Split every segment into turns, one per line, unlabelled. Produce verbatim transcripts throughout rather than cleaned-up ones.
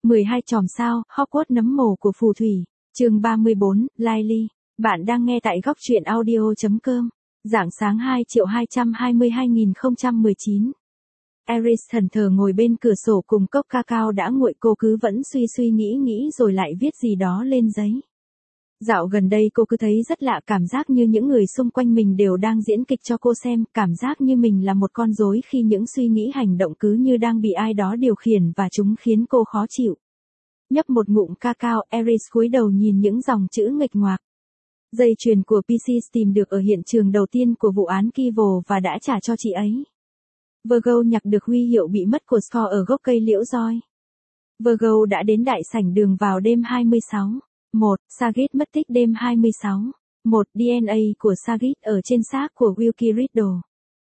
mười hai chòm sao, Hogwarts nấm mồ của phù thủy. Chương ba mươi bốn, Lily. Bạn đang nghe tại góc truyện audio.com. Rạng sáng hai triệu hai trăm hai mươi hai nghìn không trăm mười chín. Iris thần thờ ngồi bên cửa sổ cùng cốc cacao đã nguội, cô cứ vẫn suy suy nghĩ nghĩ rồi lại viết gì đó lên giấy. Dạo gần đây cô cứ thấy rất lạ, cảm giác như những người xung quanh mình đều đang diễn kịch cho cô xem, cảm giác như mình là một con rối khi những suy nghĩ hành động cứ như đang bị ai đó điều khiển và chúng khiến cô khó chịu. Nhấp một ngụm cacao, Iris cúi đầu nhìn những dòng chữ nghịch ngoạc. Dây chuyền của pê xê tìm được ở hiện trường đầu tiên của vụ án Kivel và đã trả cho chị ấy. Virgo nhặt được huy hiệu bị mất của Scott ở gốc cây liễu roi. Virgo đã đến đại sảnh đường vào đêm hai mươi sáu. một. Sagitt mất tích đêm hai mươi sáu. một. đê en a của Sagitt ở trên xác của Wilkie Riddle.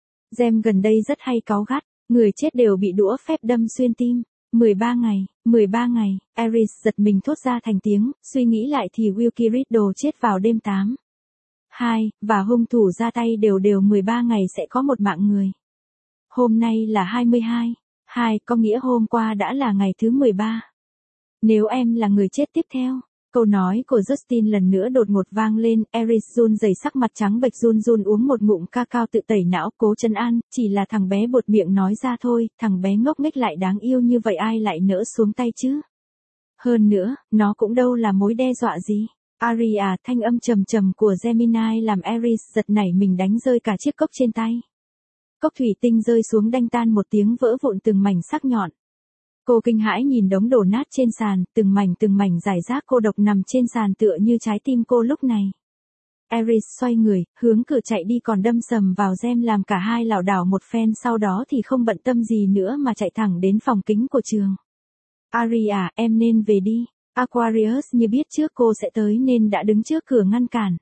Gem gần đây rất hay cáu gắt, người chết đều bị đũa phép đâm xuyên tim. mười ba ngày, mười ba ngày, Iris giật mình thốt ra thành tiếng, suy nghĩ lại thì Wilkie Riddle chết vào đêm tám. hai, và hung thủ ra tay đều đều mười ba ngày sẽ có một mạng người. Hôm nay là hai mươi hai. hai, có nghĩa hôm qua đã là ngày thứ mười ba. Nếu em là người chết tiếp theo. Câu nói của Justin lần nữa đột ngột vang lên, Iris run rẩy, sắc mặt trắng bệch, run run uống một ngụm cacao tự tẩy não, cố trấn an, chỉ là thằng bé buột miệng nói ra thôi, thằng bé ngốc nghếch lại đáng yêu như vậy ai lại nỡ xuống tay chứ. Hơn nữa, nó cũng đâu là mối đe dọa gì. Aria, thanh âm trầm trầm của Gemini làm Iris giật nảy mình, đánh rơi cả chiếc cốc trên tay. Cốc thủy tinh rơi xuống đanh tan một tiếng, vỡ vụn từng mảnh sắc nhọn. Cô kinh hãi nhìn đống đổ nát trên sàn, từng mảnh từng mảnh rải rác cô độc nằm trên sàn tựa như trái tim cô lúc này. Iris xoay người, hướng cửa chạy đi, còn đâm sầm vào Gem làm cả hai lảo đảo một phen, sau đó thì không bận tâm gì nữa mà chạy thẳng đến phòng kính của trường. Aria, em nên về đi. Aquarius như biết trước cô sẽ tới nên đã đứng trước cửa ngăn cản.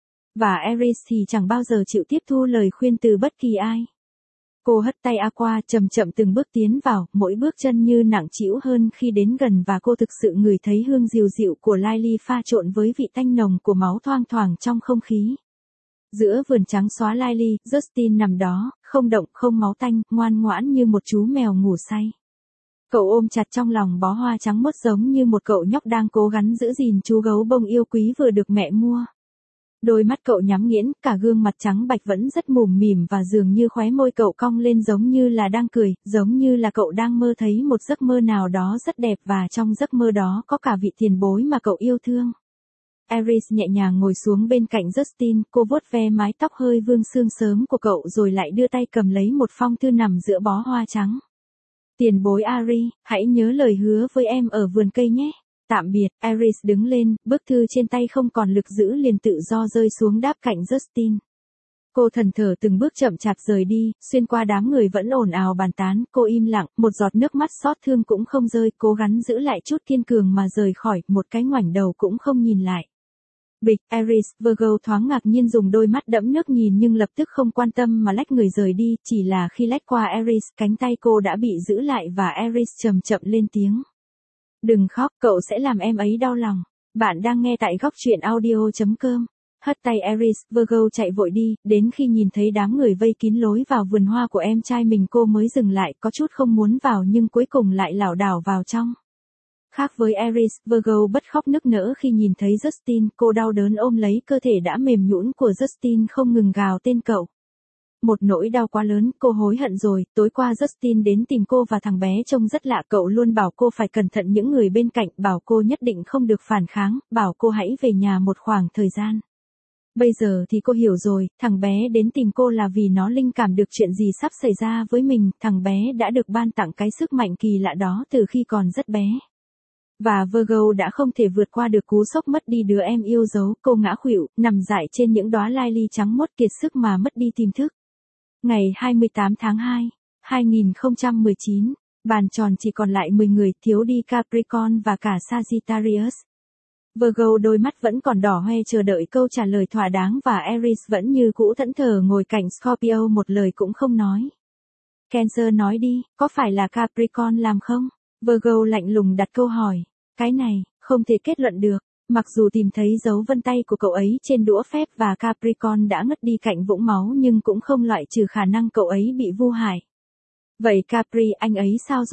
Và Iris thì chẳng bao giờ chịu tiếp thu lời khuyên từ bất kỳ ai. Cô hất tay Aqua, chậm chậm từng bước tiến vào, mỗi bước chân như nặng trĩu hơn khi đến gần, và cô thực sự ngửi thấy hương dịu dịu của Lily pha trộn với vị tanh nồng của máu thoang thoảng trong không khí. Giữa vườn trắng xóa Lily, Justin nằm đó, không động không máu tanh, ngoan ngoãn như một chú mèo ngủ say. Cậu ôm chặt trong lòng bó hoa trắng mốt giống như một cậu nhóc đang cố gắng giữ gìn chú gấu bông yêu quý vừa được mẹ mua. Đôi mắt cậu nhắm nghiến, cả gương mặt trắng bạch vẫn rất mủm mỉm, và dường như khóe môi cậu cong lên giống như là đang cười, giống như là cậu đang mơ thấy một giấc mơ nào đó rất đẹp, và trong giấc mơ đó có cả vị tiền bối mà cậu yêu thương. Iris nhẹ nhàng ngồi xuống bên cạnh Justin, cô vuốt ve mái tóc hơi vương sương sớm của cậu rồi lại đưa tay cầm lấy một phong thư nằm giữa bó hoa trắng. Tiền bối Ari, hãy nhớ lời hứa với em ở vườn cây nhé. Tạm biệt. Iris đứng lên, bức thư trên tay không còn lực giữ liền tự do rơi xuống đáp cạnh Justin. Cô thần thở từng bước chậm chạp rời đi, xuyên qua đám người vẫn ồn ào bàn tán, cô im lặng, một giọt nước mắt xót thương cũng không rơi, cố gắng giữ lại chút kiên cường mà rời khỏi, một cái ngoảnh đầu cũng không nhìn lại. Bịch, Iris, Virgo thoáng ngạc nhiên dùng đôi mắt đẫm nước nhìn nhưng lập tức không quan tâm mà lách người rời đi, chỉ là khi lách qua Iris, cánh tay cô đã bị giữ lại và Iris chậm chậm lên tiếng. Đừng khóc, cậu sẽ làm em ấy đau lòng. Bạn đang nghe tại góc truyện audio.com. Hất tay Iris, Virgo chạy vội đi, đến khi nhìn thấy đám người vây kín lối vào vườn hoa của em trai mình cô mới dừng lại, có chút không muốn vào nhưng cuối cùng lại lảo đảo vào trong. Khác với Iris, Virgo bất khóc nức nở khi nhìn thấy Justin, cô đau đớn ôm lấy cơ thể đã mềm nhũn của Justin không ngừng gào tên cậu. Một nỗi đau quá lớn, cô hối hận rồi, tối qua Justin đến tìm cô và thằng bé trông rất lạ, cậu luôn bảo cô phải cẩn thận những người bên cạnh, bảo cô nhất định không được phản kháng, bảo cô hãy về nhà một khoảng thời gian. Bây giờ thì cô hiểu rồi, thằng bé đến tìm cô là vì nó linh cảm được chuyện gì sắp xảy ra với mình, thằng bé đã được ban tặng cái sức mạnh kỳ lạ đó từ khi còn rất bé. Và Virgo đã không thể vượt qua được cú sốc mất đi đứa em yêu dấu, cô ngã khuỵu, nằm dại trên những đóa lily trắng mốt kiệt sức mà mất đi tiềm thức. Ngày hai mươi tám tháng hai, hai nghìn không trăm mười chín, bàn tròn chỉ còn lại mười người, thiếu đi Capricorn và cả Sagittarius. Virgo đôi mắt vẫn còn đỏ hoe chờ đợi câu trả lời thỏa đáng và Aries vẫn như cũ thẫn thờ ngồi cạnh Scorpio một lời cũng không nói. Cancer nói đi, có phải là Capricorn làm không? Virgo lạnh lùng đặt câu hỏi. Cái này, không thể kết luận được. Mặc dù tìm thấy dấu vân tay của cậu ấy trên đũa phép và Capricorn đã ngất đi cạnh vũng máu nhưng cũng không loại trừ khả năng cậu ấy bị vu hại. Vậy Capri, anh ấy sao rồi?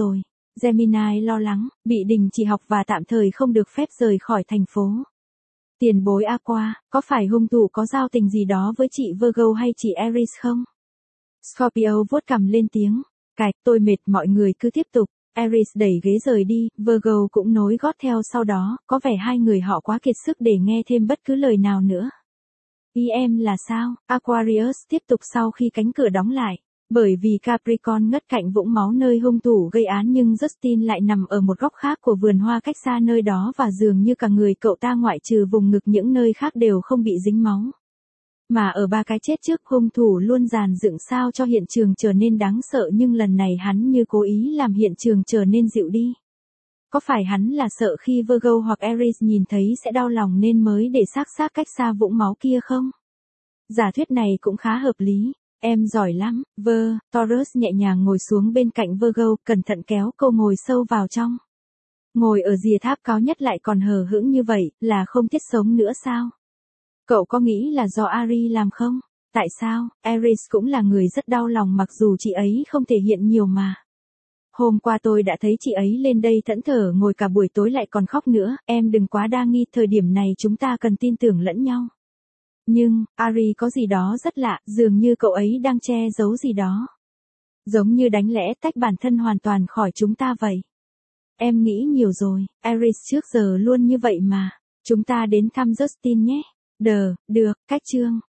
Gemini lo lắng, bị đình chỉ học và tạm thời không được phép rời khỏi thành phố. Tiền bối Aqua, có phải hung thủ có giao tình gì đó với chị Virgo hay chị Aries không? Scorpio vuốt cằm lên tiếng. Cạch, tôi mệt, mọi người cứ tiếp tục. Aries đẩy ghế rời đi, Virgo cũng nối gót theo sau đó, có vẻ hai người họ quá kiệt sức để nghe thêm bất cứ lời nào nữa. Ý em là sao? Aquarius tiếp tục sau khi cánh cửa đóng lại. Bởi vì Capricorn ngất cạnh vũng máu nơi hung thủ gây án nhưng Justin lại nằm ở một góc khác của vườn hoa cách xa nơi đó và dường như cả người cậu ta ngoại trừ vùng ngực những nơi khác đều không bị dính máu. Mà ở ba cái chết trước hung thủ luôn dàn dựng sao cho hiện trường trở nên đáng sợ nhưng lần này hắn như cố ý làm hiện trường trở nên dịu đi. Có phải hắn là sợ khi Virgo hoặc Aries nhìn thấy sẽ đau lòng nên mới để xác xác cách xa vũng máu kia không? Giả thuyết này cũng khá hợp lý. Em giỏi lắm, Vơ, Taurus nhẹ nhàng ngồi xuống bên cạnh Virgo, cẩn thận kéo cô ngồi sâu vào trong. Ngồi ở rìa tháp cao nhất lại còn hờ hững như vậy, là không thiết sống nữa sao? Cậu có nghĩ là do Ari làm không? Tại sao? Aries cũng là người rất đau lòng mặc dù chị ấy không thể hiện nhiều mà. Hôm qua tôi đã thấy chị ấy lên đây thẫn thờ ngồi cả buổi tối lại còn khóc nữa, em đừng quá đa nghi, thời điểm này chúng ta cần tin tưởng lẫn nhau. Nhưng, Ari có gì đó rất lạ, dường như cậu ấy đang che giấu gì đó. Giống như đánh lẽ tách bản thân hoàn toàn khỏi chúng ta vậy. Em nghĩ nhiều rồi, Aries trước giờ luôn như vậy mà. Chúng ta đến thăm Justin nhé. Đờ, được, cách chương.